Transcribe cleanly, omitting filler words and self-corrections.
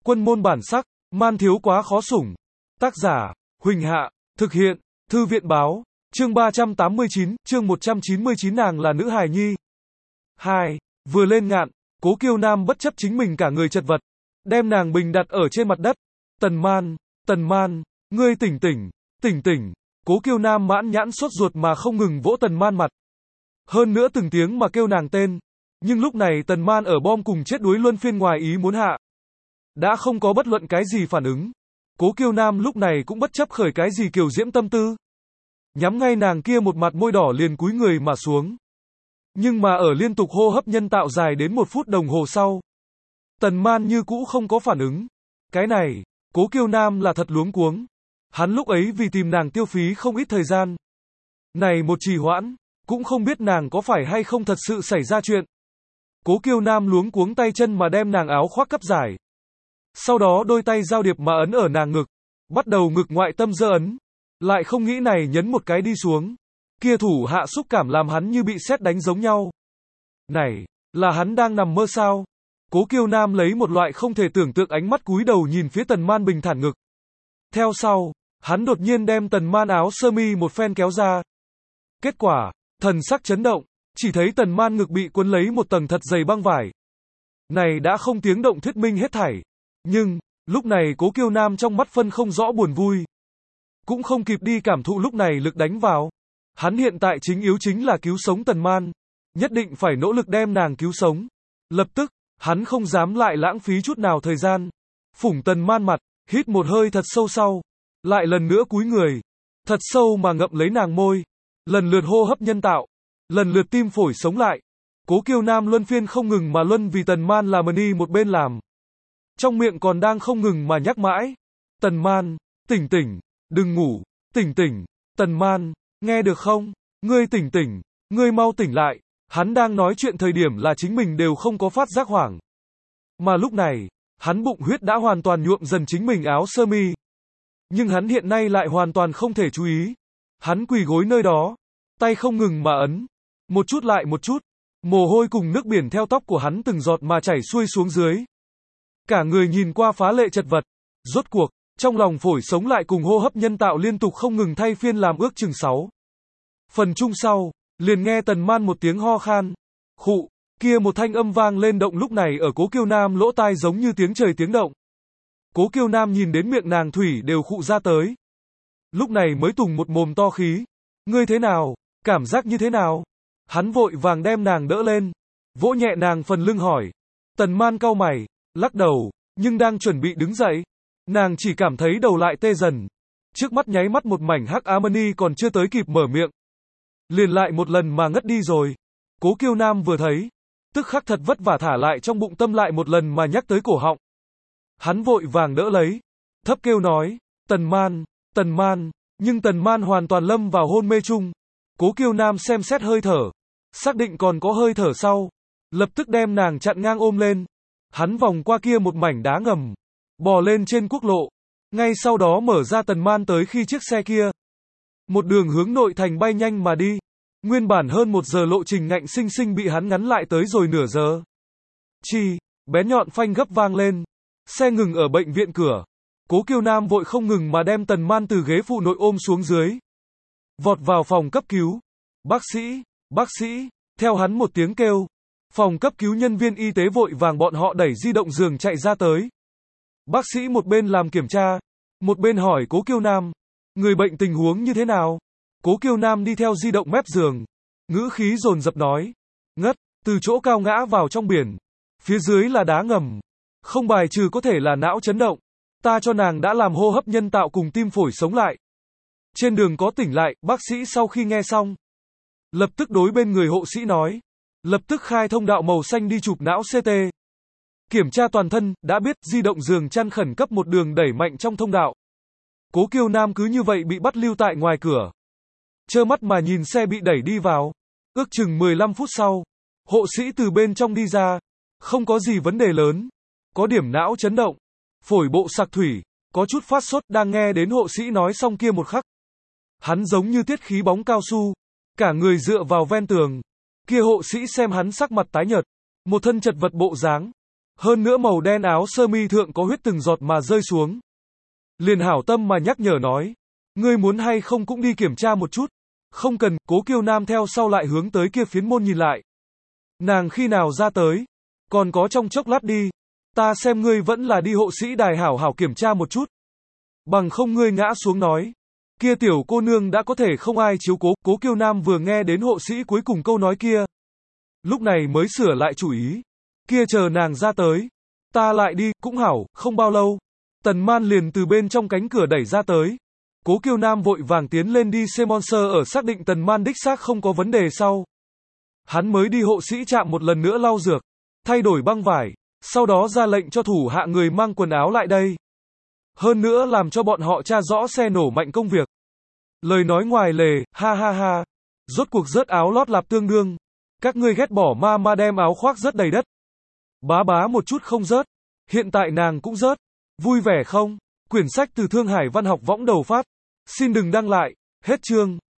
Quân môn bản sắc, man thiếu quá khó sủng. Tác giả, Huỳnh Hạ, thực hiện, Thư viện báo, chương 389, chương 199 nàng là nữ hài nhi. 2. Vừa lên ngạn, Cố Kiêu Nam bất chấp chính mình cả người chật vật, đem nàng bình đặt ở trên mặt đất. Tần Man, ngươi tỉnh tỉnh. Cố Kiêu Nam mãn nhãn sốt ruột mà không ngừng vỗ Tần Man mặt. Hơn nữa từng tiếng mà kêu nàng tên. Nhưng lúc này Tần Man ở bom cùng chết đuối luân phiên ngoài ý muốn hạ. Đã không có bất luận cái gì phản ứng. Cố Kiêu Nam lúc này cũng bất chấp khởi cái gì kiều diễm tâm tư. Nhắm ngay nàng kia một mặt môi đỏ liền cúi người mà xuống. Nhưng mà ở liên tục hô hấp nhân tạo dài đến 1 phút đồng hồ sau. Tần Man như cũ không có phản ứng. Cái này, Cố Kiêu Nam là thật luống cuống. Hắn lúc ấy vì tìm nàng tiêu phí không ít thời gian. Này một trì hoãn, cũng không biết nàng có phải hay không thật sự xảy ra chuyện. Cố Kiêu Nam luống cuống tay chân mà đem nàng áo khoác cấp giải. Sau đó đôi tay giao điệp mà ấn ở nàng ngực. Bắt đầu ngực ngoại tâm dơ ấn. Lại không nghĩ này nhấn một cái đi xuống. Kia thủ hạ xúc cảm làm hắn như bị sét đánh giống nhau. Này, là hắn đang nằm mơ sao? Cố Kiêu Nam lấy một loại không thể tưởng tượng ánh mắt cúi đầu nhìn phía Tần Man bình thản ngực. Theo sau, hắn đột nhiên đem Tần Man áo sơ mi một phen kéo ra. Kết quả, thần sắc chấn động, chỉ thấy Tần Man ngực bị cuốn lấy một tầng thật dày băng vải. Này đã không tiếng động thuyết minh hết thảy. Nhưng, lúc này Cố Kiêu Nam trong mắt phân không rõ buồn vui. Cũng không kịp đi cảm thụ lúc này lực đánh vào. Hắn hiện tại chính yếu chính là cứu sống Tần Man. Nhất định phải nỗ lực đem nàng cứu sống. Lập tức, hắn không dám lại lãng phí chút nào thời gian. Phủng Tần Man mặt, hít một hơi thật sâu sau. Lại lần nữa cúi người. Thật sâu mà ngậm lấy nàng môi. Lần lượt hô hấp nhân tạo. Lần lượt tim phổi sống lại. Cố Kiêu Nam luân phiên không ngừng mà luân vì Tần Man làm đi một bên làm. Trong miệng còn đang không ngừng mà nhắc mãi. Tần Man, tỉnh, đừng ngủ, tỉnh, Tần Man, nghe được không? Ngươi tỉnh, ngươi mau tỉnh lại. Hắn đang nói chuyện thời điểm là chính mình đều không có phát giác hoảng. Mà lúc này, hắn bụng huyết đã hoàn toàn nhuộm dần chính mình áo sơ mi. Nhưng hắn hiện nay lại hoàn toàn không thể chú ý. Hắn quỳ gối nơi đó, tay không ngừng mà ấn. Một chút lại một chút, mồ hôi cùng nước biển theo tóc của hắn từng giọt mà chảy xuôi xuống dưới. Cả người nhìn qua phá lệ chật vật. Rốt cuộc, trong lòng phổi sống lại cùng hô hấp nhân tạo liên tục không ngừng thay phiên làm ước chừng 6. Phần chung sau, liền nghe Tần Man một tiếng ho khan. Khụ, kia một thanh âm vang lên động lúc này ở Cố Kiêu Nam lỗ tai giống như tiếng trời tiếng động. Cố Kiêu Nam nhìn đến miệng nàng thủy đều khụ ra tới. Lúc này mới tùng một mồm to khí. Ngươi thế nào, cảm giác như thế nào? Hắn vội vàng đem nàng đỡ lên. Vỗ nhẹ nàng phần lưng hỏi. Tần Man cau mày, lắc đầu, nhưng đang chuẩn bị đứng dậy. Nàng chỉ cảm thấy đầu lại tê dần. Trước mắt nháy mắt một mảnh hắc ám còn chưa tới kịp mở miệng. Liền lại một lần mà ngất đi rồi. Cố Kiêu Nam vừa thấy, tức khắc thật vất vả thả lại trong bụng tâm lại một lần mà nhắc tới cổ họng. Hắn vội vàng đỡ lấy, thấp kêu nói, Tần Man, nhưng Tần Man hoàn toàn lâm vào hôn mê chung. Cố Kiêu Nam xem xét hơi thở, xác định còn có hơi thở sau, lập tức đem nàng chặn ngang ôm lên. Hắn vòng qua kia một mảnh đá ngầm, bò lên trên quốc lộ, ngay sau đó mở ra Tần Man tới khi chiếc xe kia. Một đường hướng nội thành bay nhanh mà đi. Nguyên bản hơn 1 giờ lộ trình ngạnh sinh sinh bị hắn ngắn lại tới rồi nửa giờ. Chi, bén nhọn phanh gấp vang lên. Xe ngừng ở bệnh viện cửa. Cố Kiêu Nam vội không ngừng mà đem Tần Man từ ghế phụ nội ôm xuống dưới. Vọt vào phòng cấp cứu. Bác sĩ, theo hắn một tiếng kêu. Phòng cấp cứu nhân viên y tế vội vàng bọn họ đẩy di động giường chạy ra tới. Bác sĩ một bên làm kiểm tra, một bên hỏi Cố Kiêu Nam. Người bệnh tình huống như thế nào? Cố Kiêu Nam đi theo di động mép giường. Ngữ khí dồn dập nói. Ngất, từ chỗ cao ngã vào trong biển. Phía dưới là đá ngầm. Không bài trừ có thể là não chấn động. Ta cho nàng đã làm hô hấp nhân tạo cùng tim phổi sống lại. Trên đường có tỉnh lại, bác sĩ sau khi nghe xong. Lập tức đối bên người hộ sĩ nói. Lập tức khai thông đạo màu xanh đi chụp não CT. Kiểm tra toàn thân, đã biết di động giường chăn khẩn cấp một đường đẩy mạnh trong thông đạo. Cố Kiêu Nam cứ như vậy bị bắt lưu tại ngoài cửa. Trơ mắt mà nhìn xe bị đẩy đi vào. Ước chừng 15 phút sau, hộ sĩ từ bên trong đi ra. Không có gì vấn đề lớn. Có điểm não chấn động. Phổi bộ sặc thủy. Có chút phát sốt đang nghe đến hộ sĩ nói xong kia một khắc. Hắn giống như tiết khí bóng cao su. Cả người dựa vào ven tường. Kia hộ sĩ xem hắn sắc mặt tái nhợt. Một thân chật vật bộ dáng. Hơn nữa màu đen áo sơ mi thượng có huyết từng giọt mà rơi xuống. Liền hảo tâm mà nhắc nhở nói. Ngươi muốn hay không cũng đi kiểm tra một chút. Không cần, Cố Kiêu Nam theo sau lại hướng tới kia phiến môn nhìn lại. Nàng khi nào ra tới? Còn có trong chốc lát đi. Ta xem ngươi vẫn là đi hộ sĩ đài hảo hảo kiểm tra một chút. Bằng không ngươi ngã xuống nói. Kia tiểu cô nương đã có thể không ai chiếu cố. Cố Kiêu Nam vừa nghe đến hộ sĩ cuối cùng câu nói kia. Lúc này mới sửa lại chủ ý. Kia chờ nàng ra tới. Ta lại đi, cũng hảo, không bao lâu. Tần Man liền từ bên trong cánh cửa đẩy ra tới. Cố Kiêu Nam vội vàng tiến lên đi xem Monster ở xác định Tần Man đích xác không có vấn đề sau. Hắn mới đi hộ sĩ trạm một lần nữa lau dược, thay đổi băng vải, sau đó ra lệnh cho thủ hạ người mang quần áo lại đây. Hơn nữa làm cho bọn họ tra rõ xe nổ mạnh công việc. Lời nói ngoài lề, ha ha ha. Rốt cuộc rớt áo lót lạp tương đương. Các ngươi ghét bỏ ma đem áo khoác rớt đầy đất. Bá bá một chút không rớt. Hiện tại nàng cũng rớt. Vui vẻ không? Quyển sách từ Thương Hải Văn học võng đầu phát. Xin đừng đăng lại. Hết chương.